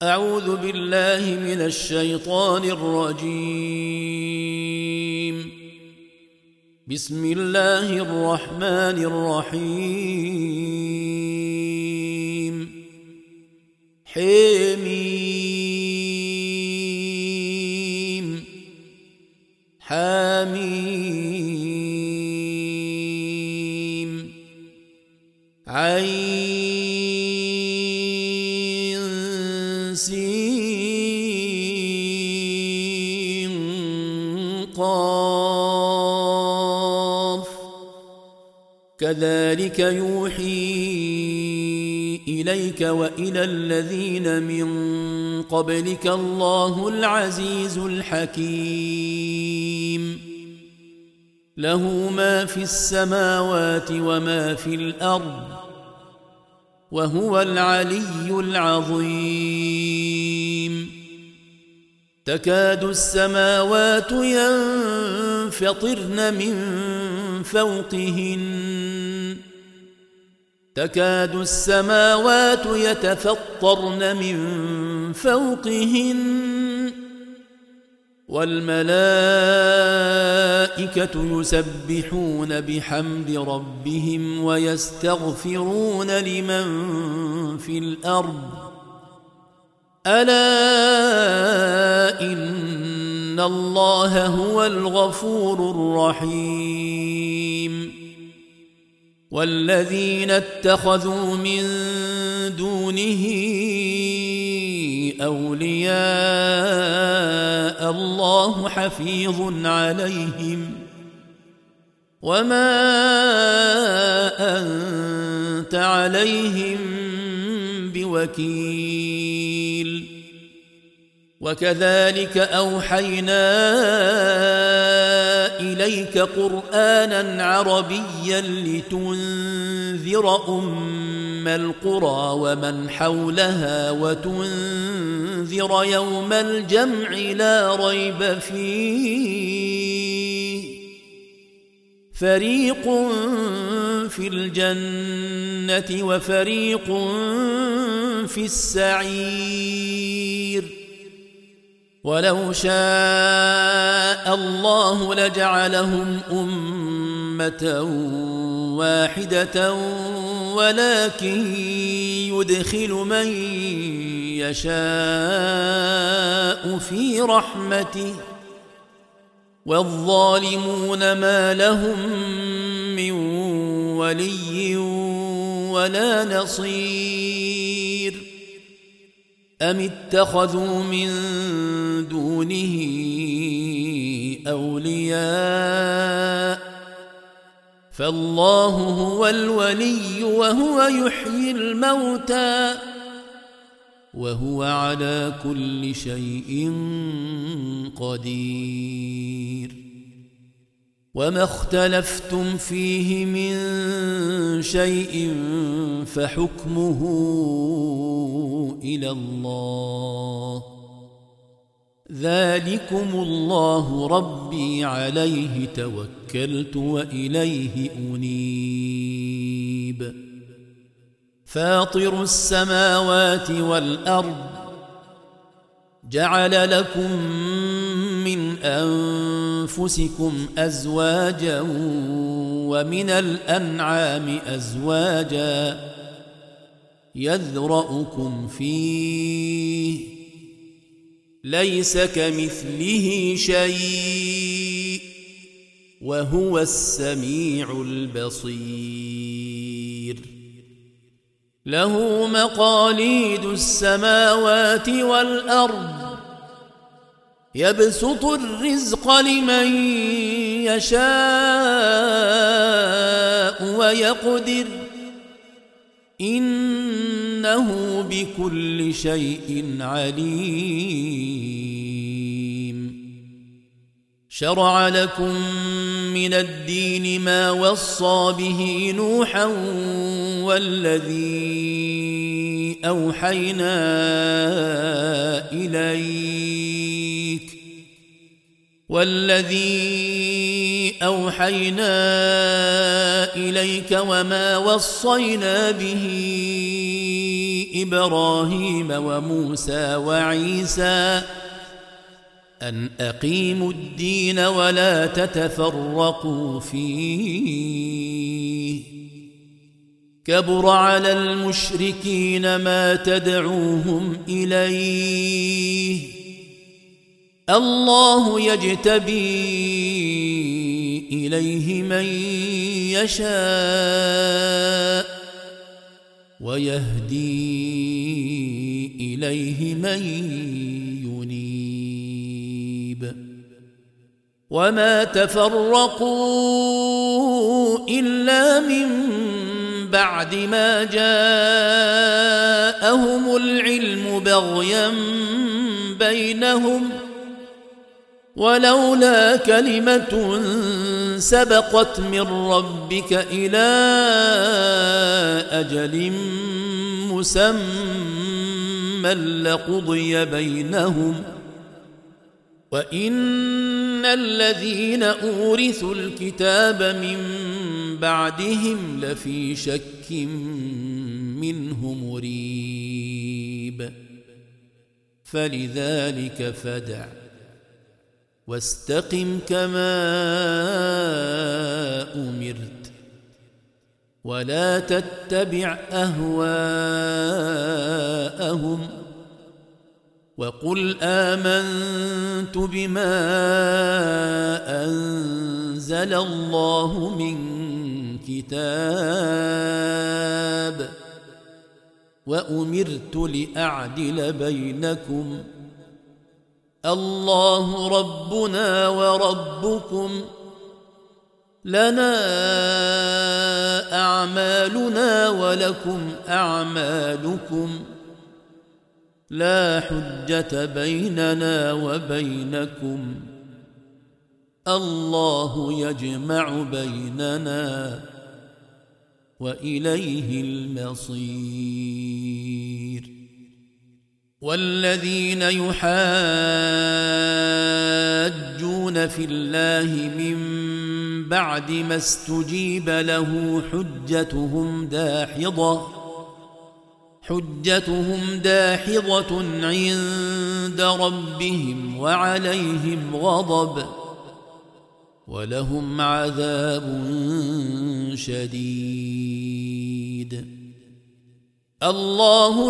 أعوذ بالله من الشيطان الرجيم. بسم الله الرحمن الرحيم. حميم حميم عين سين قاف كذلك يوحي إليك وإلى الذين من قبلك الله العزيز الحكيم. له ما في السماوات وما في الأرض وهو العلي العظيم. تكاد السماوات ينفطرن من فوقهن تكاد السماوات يتفطرن من فوقهن والملائكة يسبحون بحمد ربهم ويستغفرون لمن في الأرض ألا إن الله هو الغفور الرحيم. والذين اتخذوا من دونه أولياء الله حفيظ عليهم وما أنت عليهم بوكيل. وكذلك أوحينا إليك قرآنا عربيا لتنذر أم القرى ومن حولها وتنذر يوم الجمع لا ريب فيه فريق في الجنة وفريق في السعير. ولو شاء الله لجعلهم أمة واحدة ولكن يدخل من يشاء في رحمته والظالمون ما لهم من ولي ولا نصير. أم اتخذوا من دونه أولياء فالله هو الولي وهو يحيي الموتى وهو على كل شيء قدير. وما اختلفتم فيه من شيء فحكمه إلى الله ذلكم الله ربي عليه توكلت وإليه أنيب. فاطر السماوات والأرض جعل لكم من أنفسكم أزواجا ومن الأنعام أزواجا يذرأكم فيه ليس كمثله شيء وهو السميع البصير. له مقاليد السماوات والأرض يبسط الرزق لمن يشاء ويقدر إنه بكل شيء عليم. شرع لكم من الدين ما وصى به نوحا والذي أوحينا إليك وما وصينا به إبراهيم وموسى وعيسى أن أقيموا الدين ولا تتفرقوا فيه كبر على المشركين ما تدعوهم إليه الله يجتبي إليه من يشاء ويهدي إليه من ينيب وما تفرقوا إلا من بعد ما جاءهم العلم بغيا بينهم ولولا كلمة سبقت من ربك إلى أجل مسمى لقضي بينهم وإن الذين أورثوا الكتاب من بعدهم لفي شك منه مريب فلذلك فادع واستقم كما أمرت ولا تتبع أهواءهم وقل آمنت بما أنزل الله من كتاب وأمرت لأعدل بينكم الله ربنا وربكم لنا أعمالنا ولكم أعمالكم لا حجة بيننا وبينكم الله يجمع بيننا وإليه المصير والذين يحاجون في الله من بعد ما استجيب له حجتهم داحضة عند ربهم وعليهم غضب ولهم عذاب شديد الله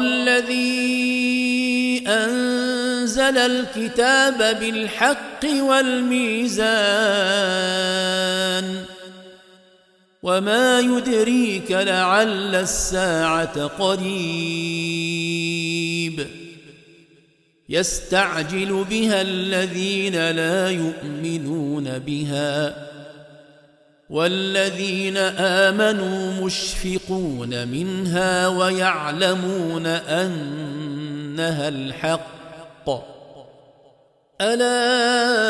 الذي أنزل الكتاب بالحق والميزان وما يدريك لعل الساعة قريب يستعجل بها الذين لا يؤمنون بها والذين آمنوا مشفقون منها ويعلمون أنها الحق ألا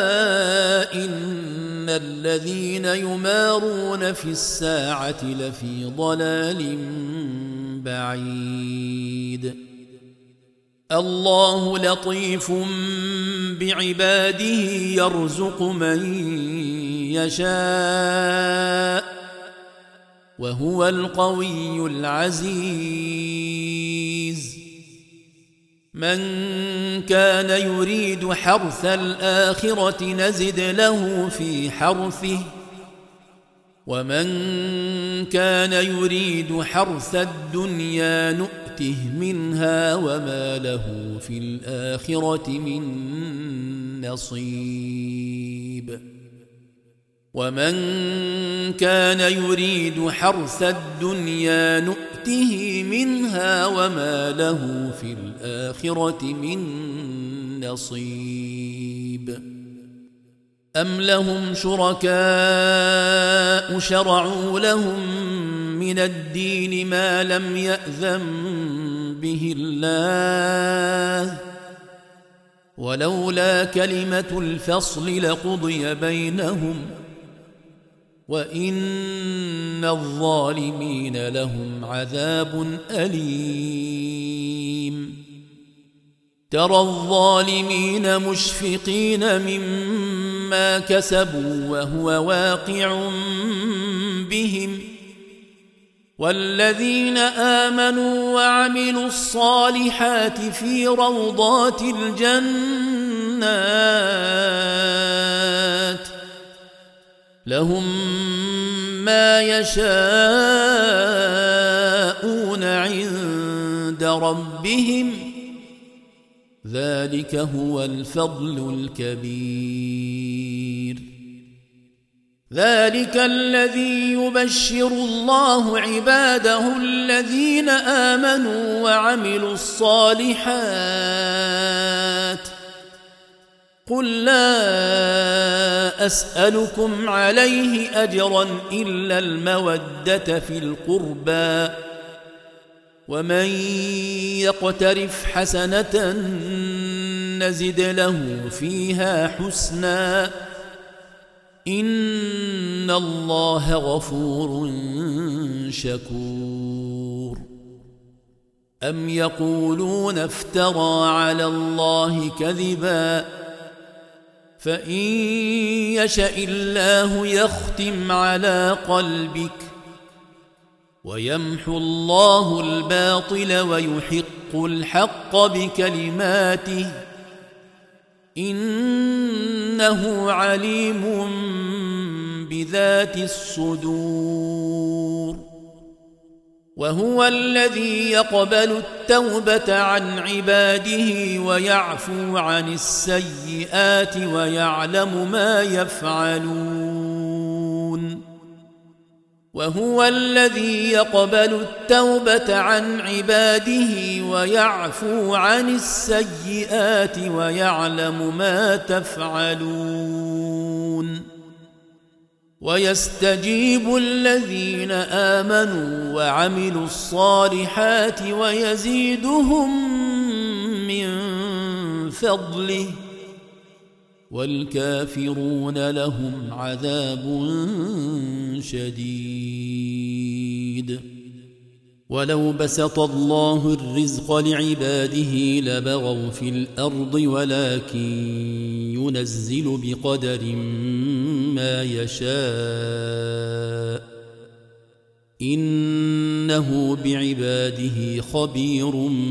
إن الذين يمارون في الساعة لفي ضلال بعيد الله لطيف بعباده يرزق من يشاء وهو القوي العزيز من كان يريد حرث الآخرة نزد له في حرثه ومن كان يريد حرث الدنيا نؤته منها وما له في الآخرة من نصيب ومن كان يريد حرث الدنيا نؤته منها وما له في الآخرة من نصيب أم لهم شركاء شرعوا لهم من الدين ما لم يأذن به الله ولولا كلمة الفصل لقضي بينهم وإن الظالمين لهم عذاب أليم ترى الظالمين مشفقين مما كسبوا وهو واقع بهم والذين آمنوا وعملوا الصالحات في روضات الجنات لهم ما يشاءون عند ربهم ذلك هو الفضل الكبير ذلك الذي يبشر الله عباده الذين آمنوا وعملوا الصالحات قل لا أسألكم عليه أجرا إلا المودة في القربى ومن يقترف حسنة نزد له فيها حسنا إن الله غفور شكور أم يقولون افترى على الله كذبا فإن يشأ الله يختم على قلبك ويمحو الله الباطل ويحق الحق بكلماته إنه عليم بذات الصدور وهو الذي يقبل التوبة عن عباده ويعفو عن السيئات ويعلم ما يفعلون وهو الذي يقبل التوبة عن عباده ويعفو عن السيئات ويعلم ما تفعلون ويستجيب الذين آمنوا وعملوا الصالحات ويزيدهم من فضله والكافرون لهم عذاب شديد ولو بسط الله الرزق لعباده لبغوا في الأرض ولكن ينزل بقدر ما يشاء إنه بعباده خبير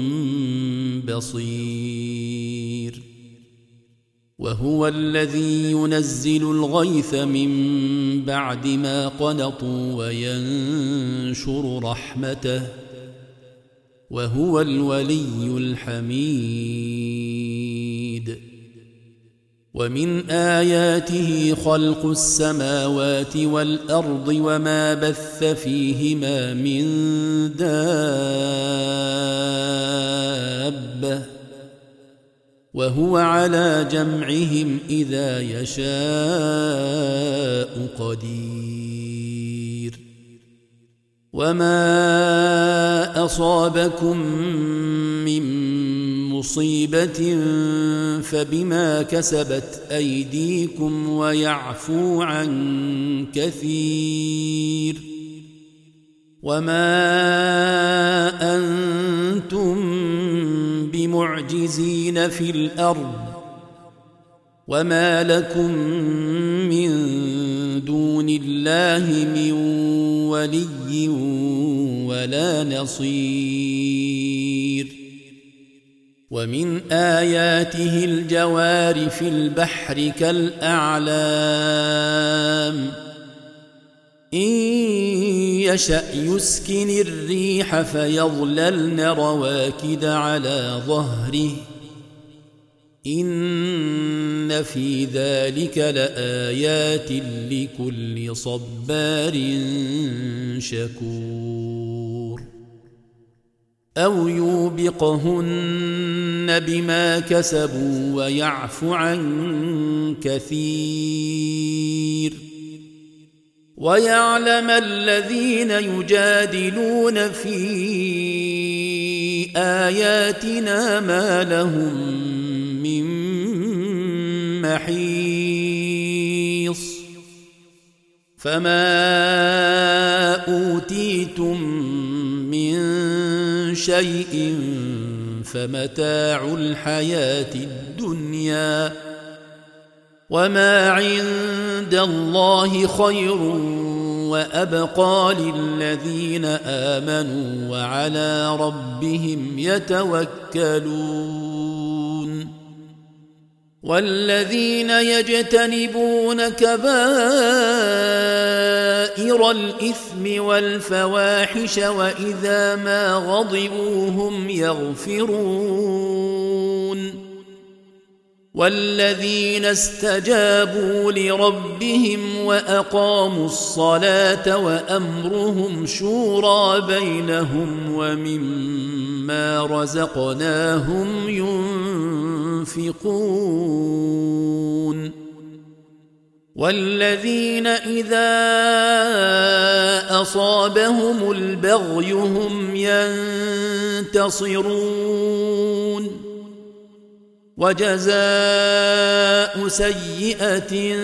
بصير وهو الذي ينزل الغيث من بعد ما قنطوا وينشر رحمته وهو الولي الحميد ومن آياته خلق السماوات والأرض وما بث فيهما من دابة وهو على جمعهم إذا يشاء قدير وما أصابكم من مصيبة فبما كسبت أيديكم ويعفو عن كثير وما أنتم بمعجزين في الأرض وما لكم من دون الله من ولي ولا نصير ومن آياته الجوار في البحر كالأعلام إن يشأ يسكن الريح فيظللن رواكد على ظهره إن في ذلك لآيات لكل صبار شكور أو يوبقهن بما كسبوا ويعفو عن كثير ويعلم الذين يجادلون في آياتنا ما لهم من محيص فما أوتيتم من شيء فمتاع الحياة الدنيا وما عند الله خير وأبقى للذين آمنوا وعلى ربهم يتوكلون والذين يجتنبون كبائر الإثم والفواحش وإذا ما غضبوا هم يغفرون والذين استجابوا لربهم وأقاموا الصلاة وأمرهم شورى بينهم ومما رزقناهم ينفقون والذين إذا أصابهم البغي هم ينتصرون وجزاء سيئة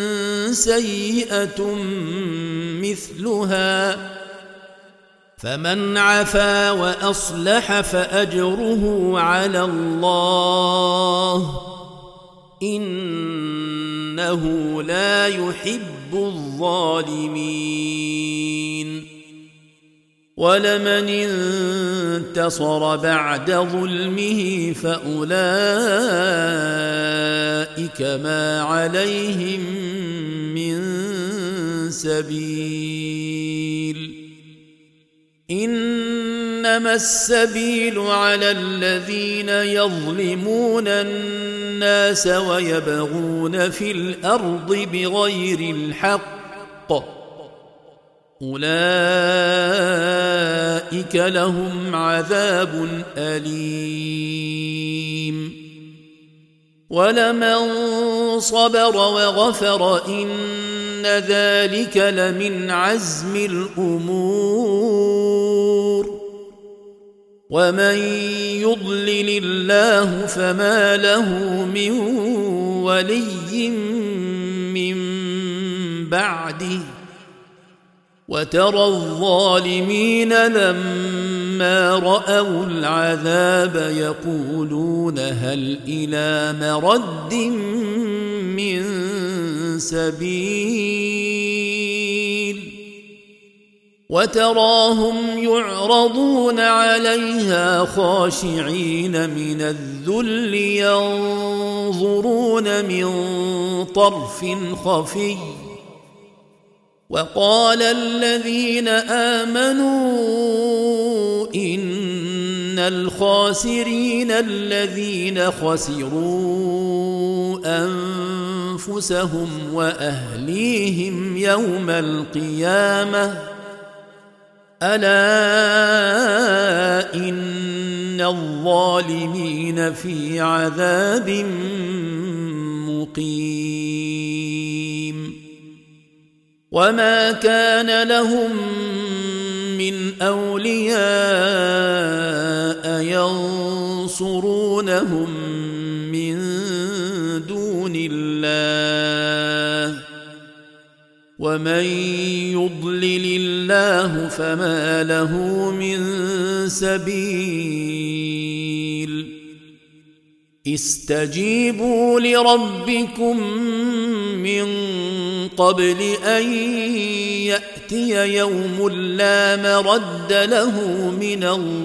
سيئة مثلها فمن عفا وأصلح فأجره على الله إنه لا يحب الظالمين ولمن انتصر بعد ظلمه فأولئك ما عليهم من سبيل إنما السبيل على الذين يظلمون الناس ويبغون في الأرض بغير الحق أولئك لهم عذاب أليم ولمن صبر وغفر إن ذلك لمن عزم الأمور ومن يضلل الله فما له من ولي من بعده وترى الظالمين لما رأوا العذاب يقولون هل إلى مرد من سبيل وتراهم يعرضون عليها خاشعين من الذل ينظرون من طرف خفي وقال الذين آمنوا إن الخاسرين الذين خسروا أنفسهم وأهليهم يوم القيامة ألا إن الظالمين في عذاب مقيم وما كان لهم من أولياء ينصرونهم من دون الله ومن يضلل الله فما له من سبيل استجيبوا لربكم من قبل أن يأتي يوم لا مرد له من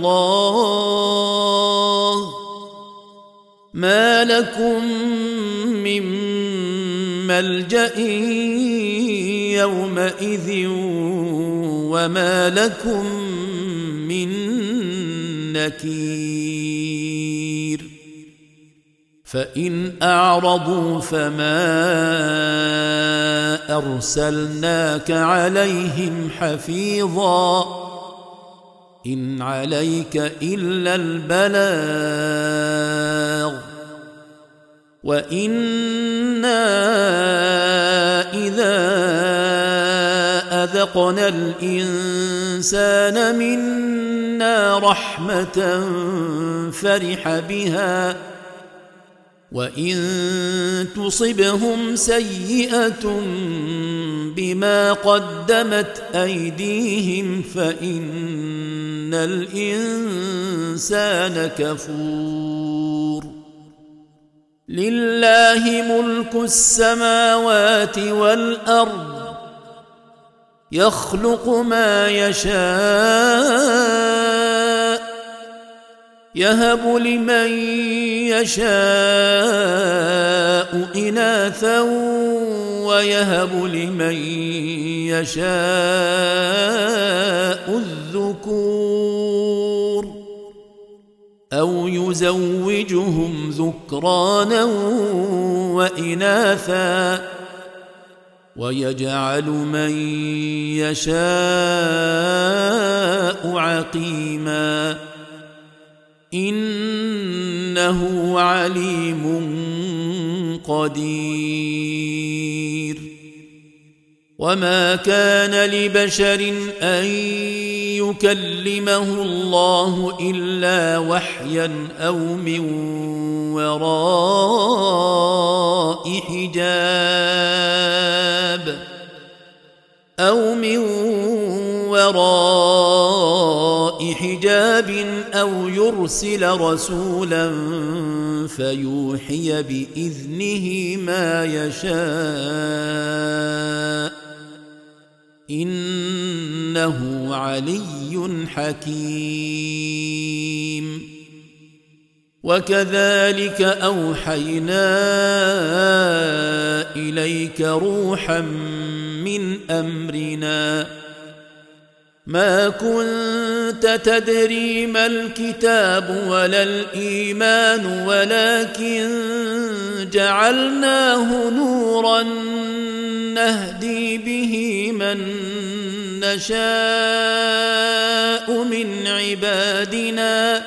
الله ما لكم من ملجأ يومئذ وما لكم من نكير فإن أعرضوا فما أرسلناك عليهم حفيظا إن عليك إلا البلاغ وإنا إذا أذقنا الإنسان منا رحمة فرح بها وإن تصبهم سيئة بما قدمت أيديهم فإن الإنسان كفور لله ملك السماوات والأرض يخلق ما يشاء يهب لمن يشاء إناثا ويهب لمن يشاء الذكور أو يزوجهم ذكرانا وإناثا ويجعل من يشاء عقيما إنه عليم قدير وما كان لبشر أن يكلمه الله إلا وحيا أو من وراء حجاب أو يرسل رسولا فيوحي بإذنه ما يشاء إنه علي حكيم وكذلك أوحينا إليك روحا من أمرنا ما كنت تدري ما الكتاب ولا الإيمان ولكن جعلناه نورا نهدي به من نشاء من عبادنا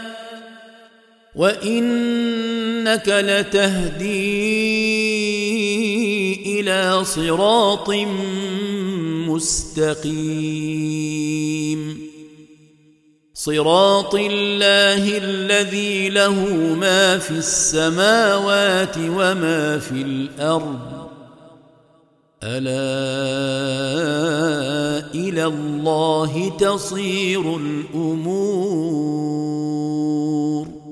وإنك لتهدي إلى صراط مستقيم صراط الله الذي له ما في السماوات وما في الأرض ألا إلى الله تصير الأمور